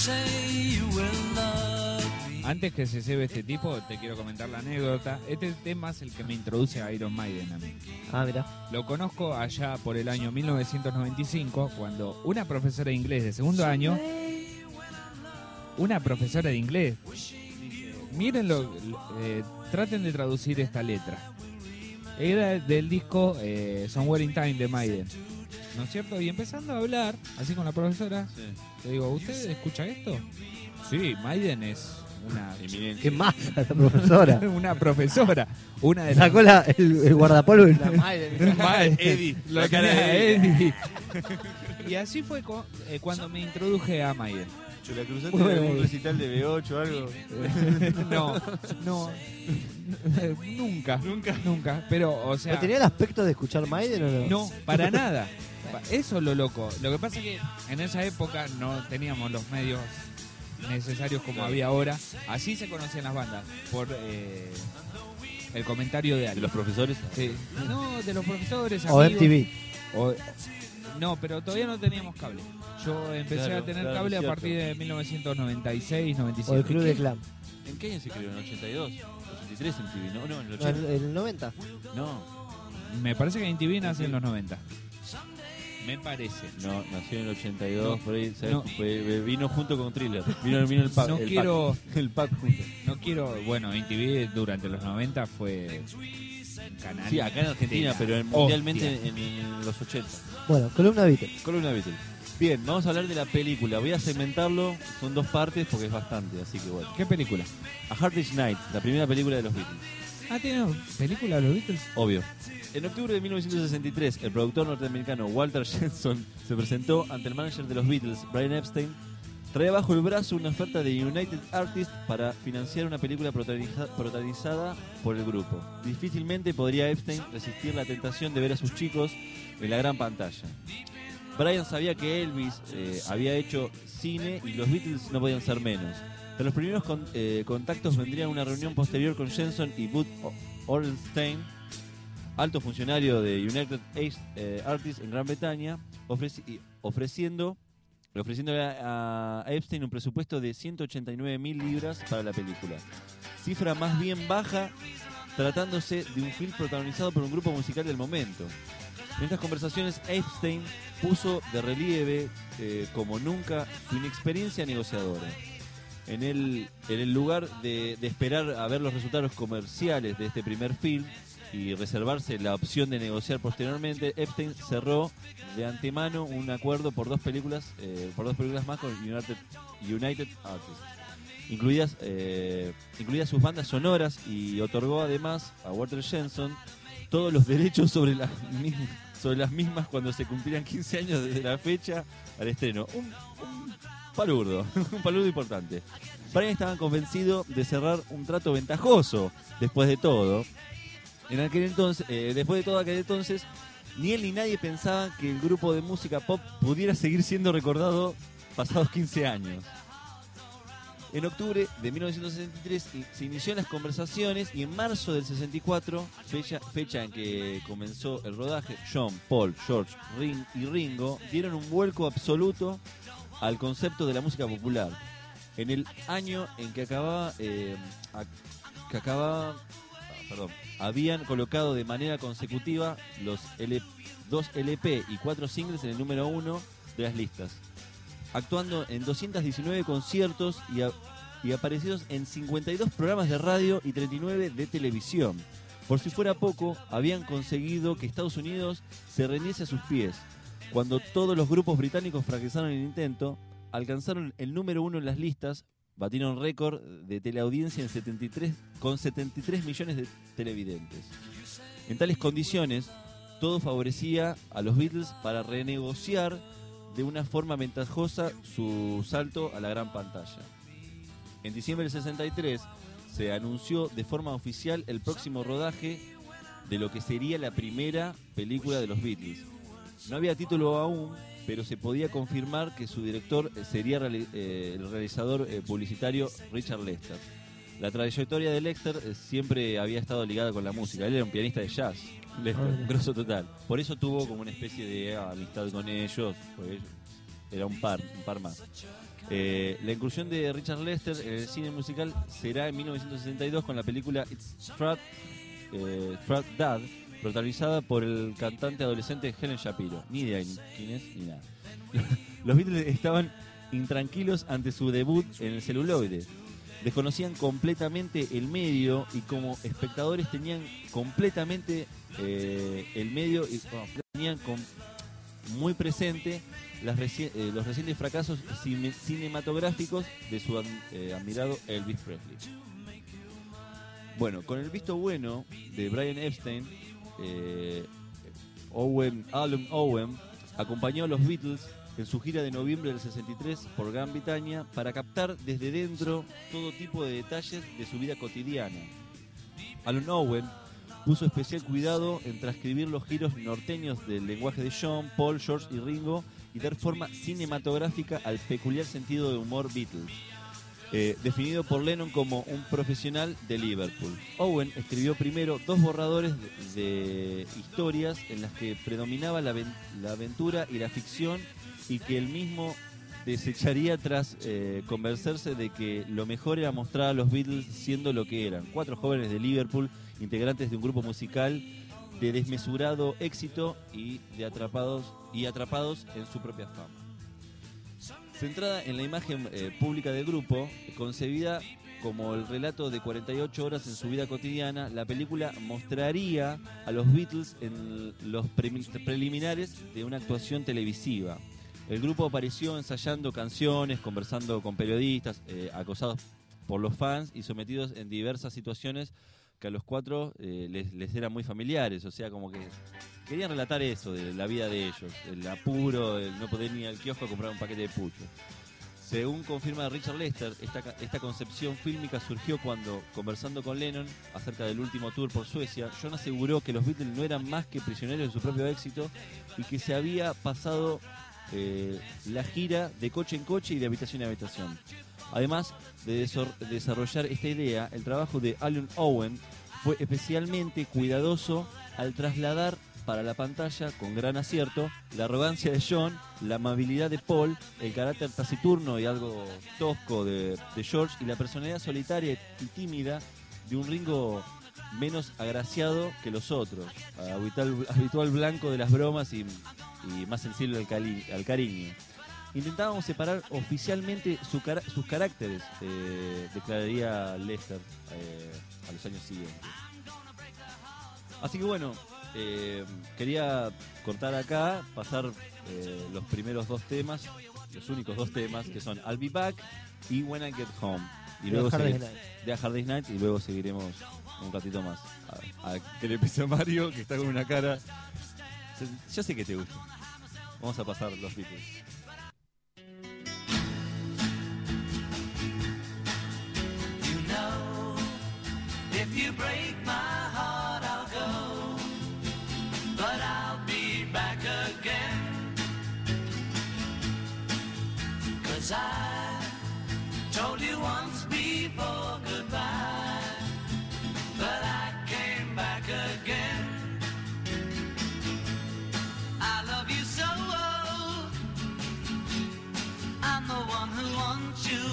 Antes que se cebe este tipo, te quiero comentar la anécdota. Este tema es el que me introduce a Iron Maiden a mí. Ah, mira. Lo conozco allá por el año 1995, cuando una profesora de inglés de segundo año, una profesora de inglés, mírenlo, traten de traducir esta letra. Era del disco Somewhere in Time de Maiden, ¿no es cierto? Y empezando a hablar, así con la profesora, Sí. le digo, ¿usted escucha esto? Sí, Maiden es una... ¿Qué más? La profesora. una profesora, una de Sacó el guardapolvo y la Maiden. Eddie, Lo la cara tenía de Eddie. Y así fue cuando me introduje a Maiden. ¿Te la cruzaste en algún recital de B8 o algo? No, nunca. Pero, o sea, ¿No tenía el aspecto de escuchar Maiden o no? no, para nada. Eso es lo loco. Lo que pasa es que en esa época no teníamos los medios necesarios como había ahora. Así se conocían las bandas, por el comentario de ¿De alguien. los profesores? Sí. No, de los profesores, O amigos. MTV. No, pero todavía no teníamos cable. Yo empecé Claro, a tener claro, cable a cierto. partir de 1996, O 97. el Club de Clan. ¿En qué año se creó? ¿En el 82? ¿83 en TV? No, en el No, 80. el 90. No, Me parece que MTV nació en los 90. Me parece. no, nació en el 82, No, por ahí, ¿sabes? no. Vino junto con Thriller. Vino el pack. No quiero- El pack junto. No quiero... Bueno, MTV durante los 90 fue un canal. Sí, acá en Argentina, de la pero mundialmente hostia. en los 80. Bueno, columna Beatles. Columna Beatles. Bien, vamos a hablar de la película. Voy a segmentarlo, son dos partes porque es bastante, así que bueno. ¿Qué película? A Hard Day's Night, la primera película de los Beatles. Ah, ¿tiene película de los Beatles? Obvio. En octubre de 1963, el productor norteamericano Walter Jenson se presentó ante el manager de los Beatles, Brian Epstein. Traía bajo el brazo una oferta de United Artists para financiar una película protagonizada por el grupo. Difícilmente podría Epstein resistir la tentación de ver a sus chicos en la gran pantalla. Brian sabía que Elvis había hecho cine y los Beatles no podían ser menos. De los primeros contactos vendrían una reunión posterior con Jenson y Bud Orenstein, alto funcionario de United Artists en Gran Bretaña, ofreciéndole a Epstein un presupuesto de 189.000 libras para la película. Cifra más bien baja, tratándose de un film protagonizado por un grupo musical del momento. En estas conversaciones, Epstein puso de relieve como nunca su inexperiencia negociadora. En el lugar de esperar a ver los resultados comerciales de este primer film y reservarse la opción de negociar posteriormente, Epstein cerró de antemano un acuerdo por dos películas más con United Artists, incluidas sus bandas sonoras, y otorgó además a Walter Jenson todos los derechos sobre las mismas cuando se cumplieran 15 años desde la fecha al estreno. Un palurdo, un palurdo importante. Brian estaba convencido de cerrar un trato ventajoso después de todo. Después de todo aquel entonces, ni él ni nadie pensaba que el grupo de música pop pudiera seguir siendo recordado pasados 15 años. En octubre de 1963 se inició las conversaciones y en marzo del 64, fecha en que comenzó el rodaje, John, Paul, George y Ringo dieron un vuelco absoluto al concepto de la música popular. En el año en que habían colocado de manera consecutiva los dos LP y 4 singles en el número 1 de las listas, actuando en 219 conciertos y aparecidos en 52 programas de radio y 39 de televisión. Por si fuera poco, habían conseguido que Estados Unidos se rindiese a sus pies. Cuando todos los grupos británicos fracasaron en el intento, alcanzaron el número 1 en las listas, batieron récord de teleaudiencia con 73 millones de televidentes. En tales condiciones, todo favorecía a los Beatles para renegociar de una forma ventajosa su salto a la gran pantalla. En diciembre del 63 se anunció de forma oficial el próximo rodaje de lo que sería la primera película de los Beatles. No había título aún, pero se podía confirmar que su director sería el realizador publicitario Richard Lester. La trayectoria de Lester siempre había estado ligada con la música. Él era un pianista de jazz, Lester, un grosso total. Por eso tuvo como una especie de amistad con ellos. era un par más. La incursión de Richard Lester en el cine musical será en 1962 con la película It's Strat Dad, protagonizada por el cantante adolescente Helen Shapiro. Ni idea quién es, ni nada. Los Beatles estaban intranquilos ante su debut en el celuloide. Desconocían completamente el medio y como espectadores tenían completamente el medio y tenían muy presente los recientes fracasos cinematográficos de su admirado Elvis Presley. Bueno, con el visto bueno de Brian Epstein, Alan Owen acompañó a los Beatles en su gira de noviembre del 63 por Gran Bretaña para captar desde dentro todo tipo de detalles de su vida cotidiana. Alan Owen puso especial cuidado en transcribir los giros norteños del lenguaje de John, Paul, George y Ringo y dar forma cinematográfica al peculiar sentido de humor Beatles, definido por Lennon como un profesional de Liverpool. Owen escribió primero 2 borradores de historias en las que predominaba la aventura y la ficción y que él mismo desecharía tras convencerse de que lo mejor era mostrar a los Beatles siendo lo que eran, 4 jóvenes de Liverpool, integrantes de un grupo musical de desmesurado éxito y atrapados en su propia fama. Centrada en la imagen pública del grupo, concebida como el relato de 48 horas en su vida cotidiana, la película mostraría a los Beatles en los preliminares de una actuación televisiva. El grupo apareció ensayando canciones, conversando con periodistas, acosados por los fans y sometidos en diversas situaciones que a los 4 les eran muy familiares, o sea, como que querían relatar eso, de la vida de ellos, el apuro, el no poder ni al kiosco a comprar un paquete de pucho. Según confirma Richard Lester, esta concepción fílmica surgió cuando, conversando con Lennon acerca del último tour por Suecia, John aseguró que los Beatles no eran más que prisioneros de su propio éxito y que se había pasado la gira de coche en coche y de habitación en habitación. Además de desarrollar esta idea, el trabajo de Alan Owen fue especialmente cuidadoso al trasladar para la pantalla, con gran acierto, la arrogancia de John, la amabilidad de Paul, el carácter taciturno y algo tosco de George y la personalidad solitaria y tímida de un Ringo menos agraciado que los otros, habitual blanco de las bromas y más sensible al cariño. Intentábamos separar oficialmente sus caracteres, declararía Lester a los años siguientes. Así que bueno, quería cortar acá, pasar los primeros 2 temas, los únicos 2 temas, que son I'll Be Back y When I Get Home. Y luego de A Hard Day's Night, y luego seguiremos un ratito más. A que le pese a Mario, que está con una cara. Yo sé que te gusta. Vamos a pasar los Beatles. If you break my heart, I'll go, but I'll be back again. 'Cause I told you once before goodbye, but I came back again. I love you so, I'm the one who wants you.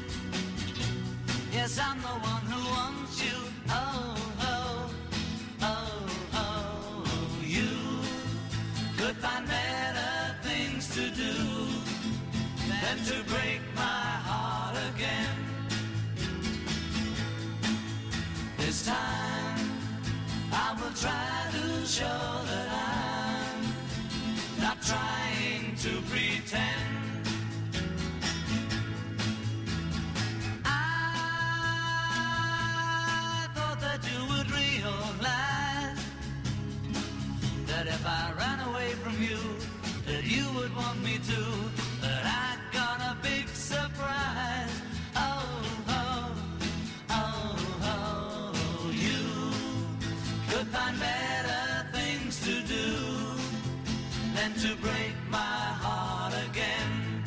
Yes, I'm the one who wants you. Oh, oh, oh, oh, you could find better things to do than to break my heart again. This time I will try to show that I'm not trying to pretend. If I ran away from you, that you would want me to, but I got a big surprise. Oh, oh, oh, oh, you could find better things to do than to break my heart again.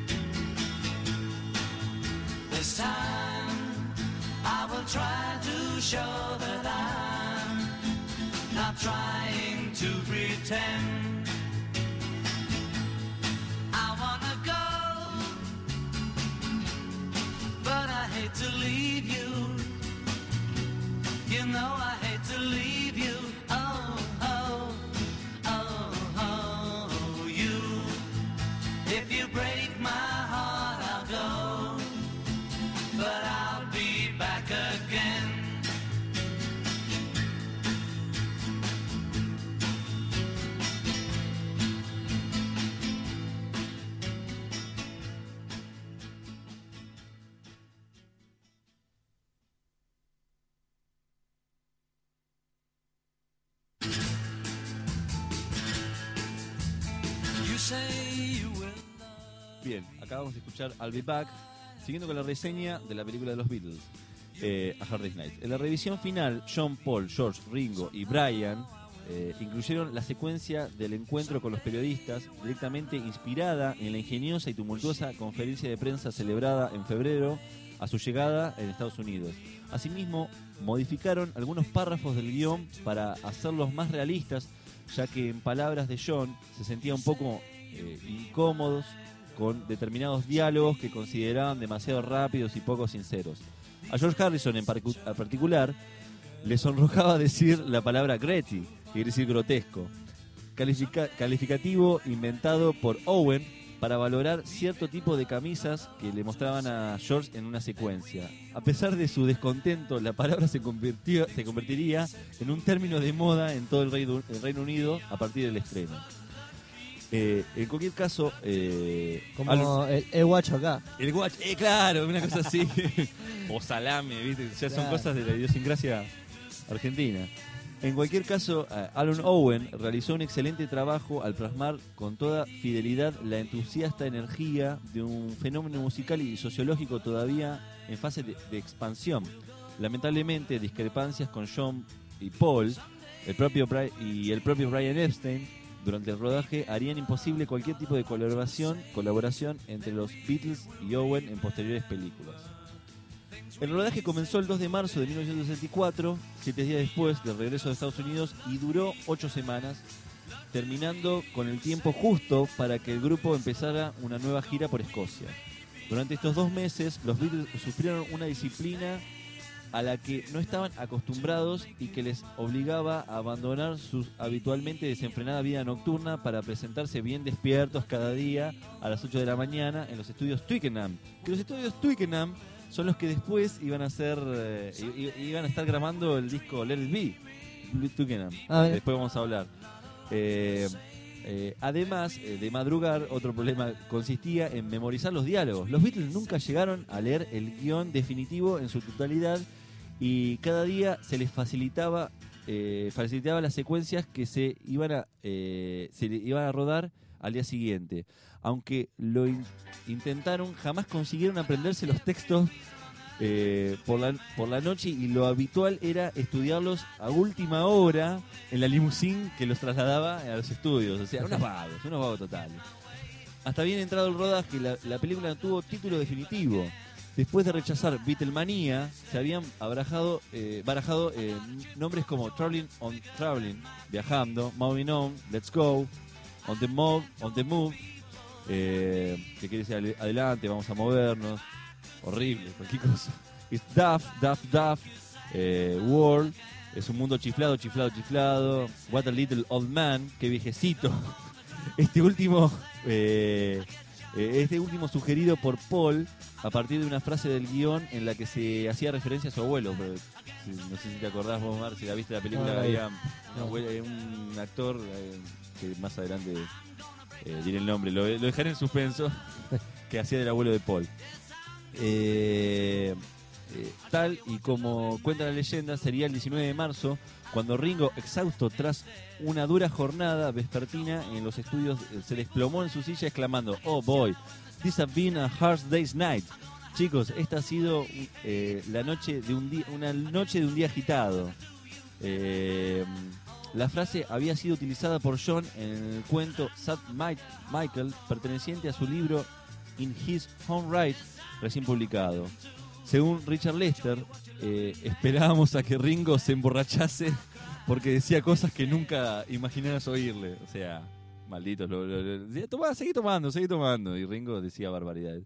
This time I will try to show that I'm not trying to pretend. I wanna go my heart I'll go, but I'll be back again. You say you will love. Bien, acabamos de escuchar I'll Be Back, siguiendo con la reseña de la película de los Beatles, A Hard Day's Night. En la revisión final, John, Paul, George, Ringo y Brian incluyeron la secuencia del encuentro con los periodistas, directamente inspirada en la ingeniosa y tumultuosa conferencia de prensa celebrada en febrero a su llegada en Estados Unidos. Asimismo, modificaron algunos párrafos del guión para hacerlos más realistas, ya que en palabras de John se sentía un poco incómodos con determinados diálogos que consideraban demasiado rápidos y poco sinceros. A George Harrison en particular le sonrojaba decir la palabra gritty, que quiere decir grotesco, calificativo inventado por Owen para valorar cierto tipo de camisas que le mostraban a George en una secuencia. A pesar de su descontento, la palabra se convertiría en un término de moda en todo el Reino Unido a partir del estreno. En cualquier caso, Como el guacho acá. el guach, claro, una cosa así, o salame, ¿viste? Ya son Claro. cosas de la idiosincrasia argentina. En cualquier caso, Alan Owen realizó un excelente trabajo al plasmar con toda fidelidad la entusiasta energía de un fenómeno musical y sociológico todavía en fase de expansión. Lamentablemente, discrepancias con John y Paul, el propio Brian Epstein, durante el rodaje harían imposible cualquier tipo de colaboración entre los Beatles y Owen en posteriores películas. El rodaje comenzó el 2 de marzo de 1964, 7 días después del regreso de Estados Unidos, y duró 8 semanas, terminando con el tiempo justo para que el grupo empezara una nueva gira por Escocia. Durante estos 2 meses, los Beatles sufrieron una disciplina a la que no estaban acostumbrados y que les obligaba a abandonar su habitualmente desenfrenada vida nocturna para presentarse bien despiertos cada día a las 8 de la mañana en los estudios Twickenham. Que los estudios Twickenham son los que después iban a hacer iban a estar grabando el disco Let It Be, Twickenham. Después vamos a hablar. Además de madrugar, otro problema consistía en memorizar los diálogos. Los Beatles nunca llegaron a leer el guión definitivo en su totalidad y cada día se les facilitaba las secuencias que se iban a rodar al día siguiente. Aunque lo intentaron, jamás consiguieron aprenderse los textos por la noche, y lo habitual era estudiarlos a última hora en la limusín que los trasladaba a los estudios. O sea, unos vagos totales. Hasta bien entrado el rodaje, la película no tuvo título definitivo. Después de rechazar Beatlemania, se habían barajado nombres como Traveling, Viajando, Moving On, Let's Go, On the Move, que quiere decir adelante, vamos a movernos. Horrible, cualquier cosa. It's Duff, World, es un mundo chiflado. What a Little Old Man, qué viejecito. Este último sugerido por Paul a partir de una frase del guión en la que se hacía referencia a su abuelo. Pero, no sé si te acordás vos, Mar, si la viste la película, había un actor que más adelante diré el nombre, lo dejaré en suspenso, que hacía del abuelo de Paul. Tal y como cuenta la leyenda, sería el 19 de marzo cuando Ringo, exhausto tras una dura jornada vespertina en los estudios, se desplomó en su silla exclamando: "Oh boy, this has been a hard day's night." Chicos, esta ha sido una noche de un día agitado. La frase había sido utilizada por John en el cuento Sad Michael, perteneciente a su libro In His Own Right, recién publicado. Según Richard Lester, esperábamos a que Ringo se emborrachase porque decía cosas que nunca imaginabas oírle. O sea, malditos. Decía, seguí tomando. Y Ringo decía barbaridades.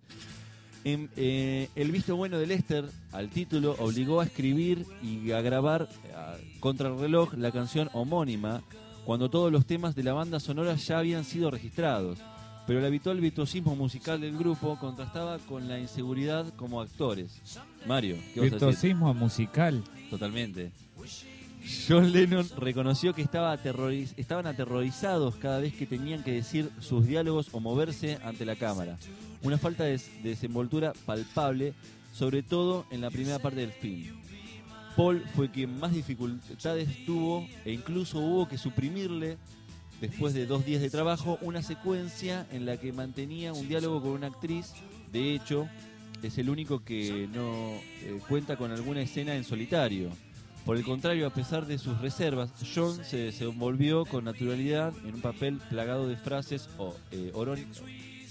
El visto bueno de Lester al título obligó a escribir y a grabar contra el reloj la canción homónima, cuando todos los temas de la banda sonora ya habían sido registrados. pero el habitual virtuosismo musical del grupo contrastaba con la inseguridad como actores. Mario, ¿qué vas a decir? Virtuosismo musical. Totalmente. John Lennon reconoció que estaban aterrorizados cada vez que tenían que decir sus diálogos o moverse ante la cámara. Una falta de desenvoltura palpable, sobre todo en la primera parte del film. Paul fue quien más dificultades tuvo e incluso hubo que suprimirle, después de 2 días de trabajo, una secuencia en la que mantenía un diálogo con una actriz. De hecho, es el único que no cuenta con alguna escena en solitario. Por el contrario, a pesar de sus reservas, John se desenvolvió con naturalidad en un papel plagado de frases orónicas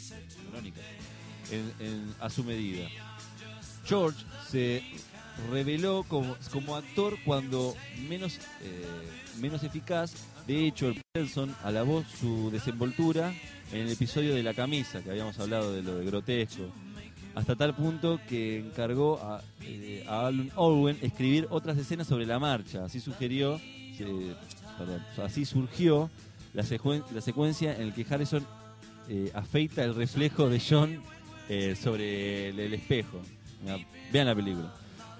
a su medida. George se reveló como actor cuando menos eficaz. De hecho, el Nelson alabó su desenvoltura en el episodio de la camisa, que habíamos hablado de lo de grotesco, hasta tal punto que encargó a Alan Owen escribir otras escenas sobre la marcha. Así surgió la secuencia en la que Harrison afeita el reflejo de John sobre el espejo. Vean la película.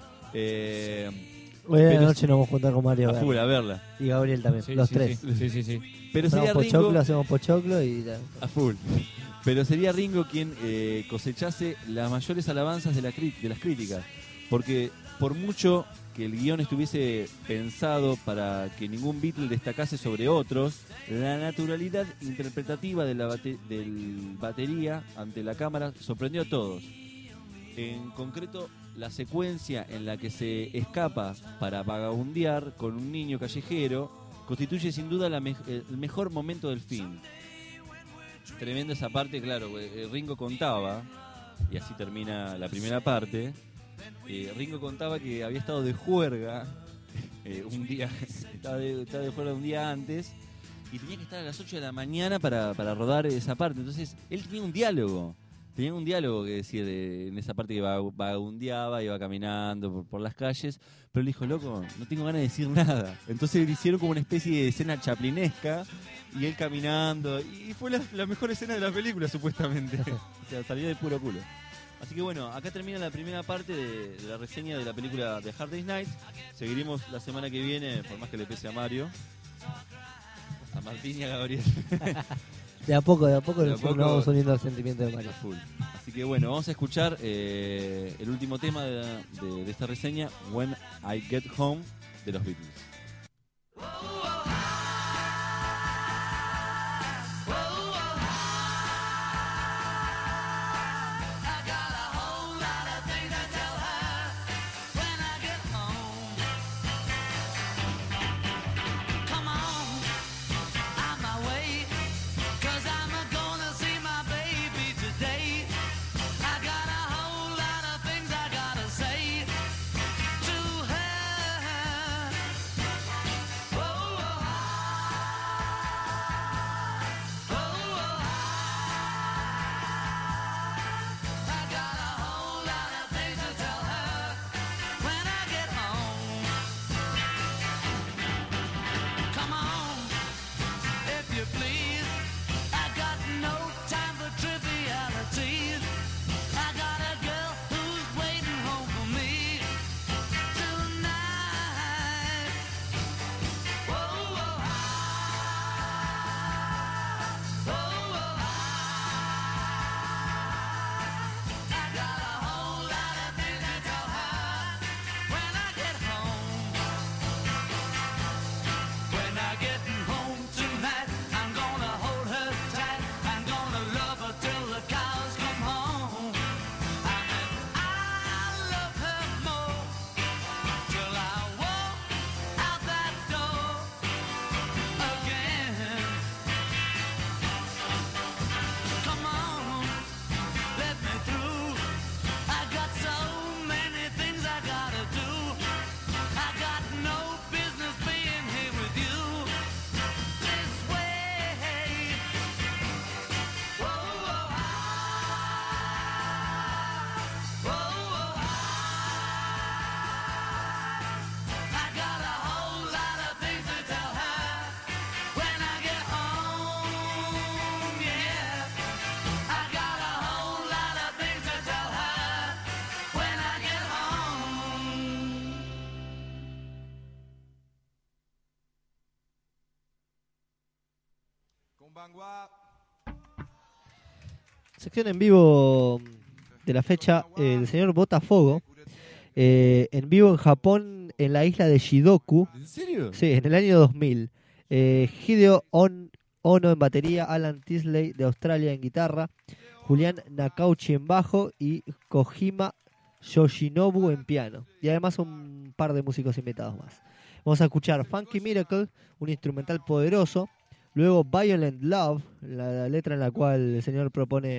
Hoy a la noche nos vamos a juntar con Mario a verla. y Gabriel también, Sí, los sí, tres. Sí. Pero sería Hacemos pochoclo y... a full. Pero sería Ringo quien cosechase las mayores alabanzas de las críticas, porque por mucho que el guión estuviese pensado para que ningún Beatle destacase sobre otros, la naturalidad interpretativa de del batería ante la cámara sorprendió a todos. En concreto, la secuencia en la que se escapa para vagabundear con un niño callejero constituye sin duda el mejor momento del film. Tremenda esa parte, claro. Ringo contaba, y así termina la primera parte. Ringo contaba que había estado de juerga un día, estaba de juerga un día antes y tenía que estar a las 8 de la mañana para rodar esa parte. Entonces, él tenía un diálogo que decir en esa parte que vagabundeaba, iba caminando por las calles, pero él dijo, loco, no tengo ganas de decir nada. Entonces le hicieron como una especie de escena chaplinesca y él caminando, y fue la mejor escena de la película, supuestamente. O sea, salió de puro culo. Así que bueno, acá termina la primera parte de la reseña de la película The Hard Day's Night. Seguiremos la semana que viene, por más que le pese a Mario, a Martín y a Gabriel. De a poco nos vamos uniendo al sentimiento de Mario. Full. Así que bueno, vamos a escuchar el último tema de esta reseña, When I Get Home, de los Beatles. Sección en vivo de la fecha, el señor Botafogo, en vivo en Japón, en la isla de Shidoku. ¿En serio? Sí, en el año 2000. Hideo Ono en batería, Alan Tisley de Australia en guitarra, Julián Nakauchi en bajo y Kojima Yoshinobu en piano. Y además un par de músicos invitados más. Vamos a escuchar Funky Miracle, un instrumental poderoso. Luego Violent Love, la letra en la cual el señor propone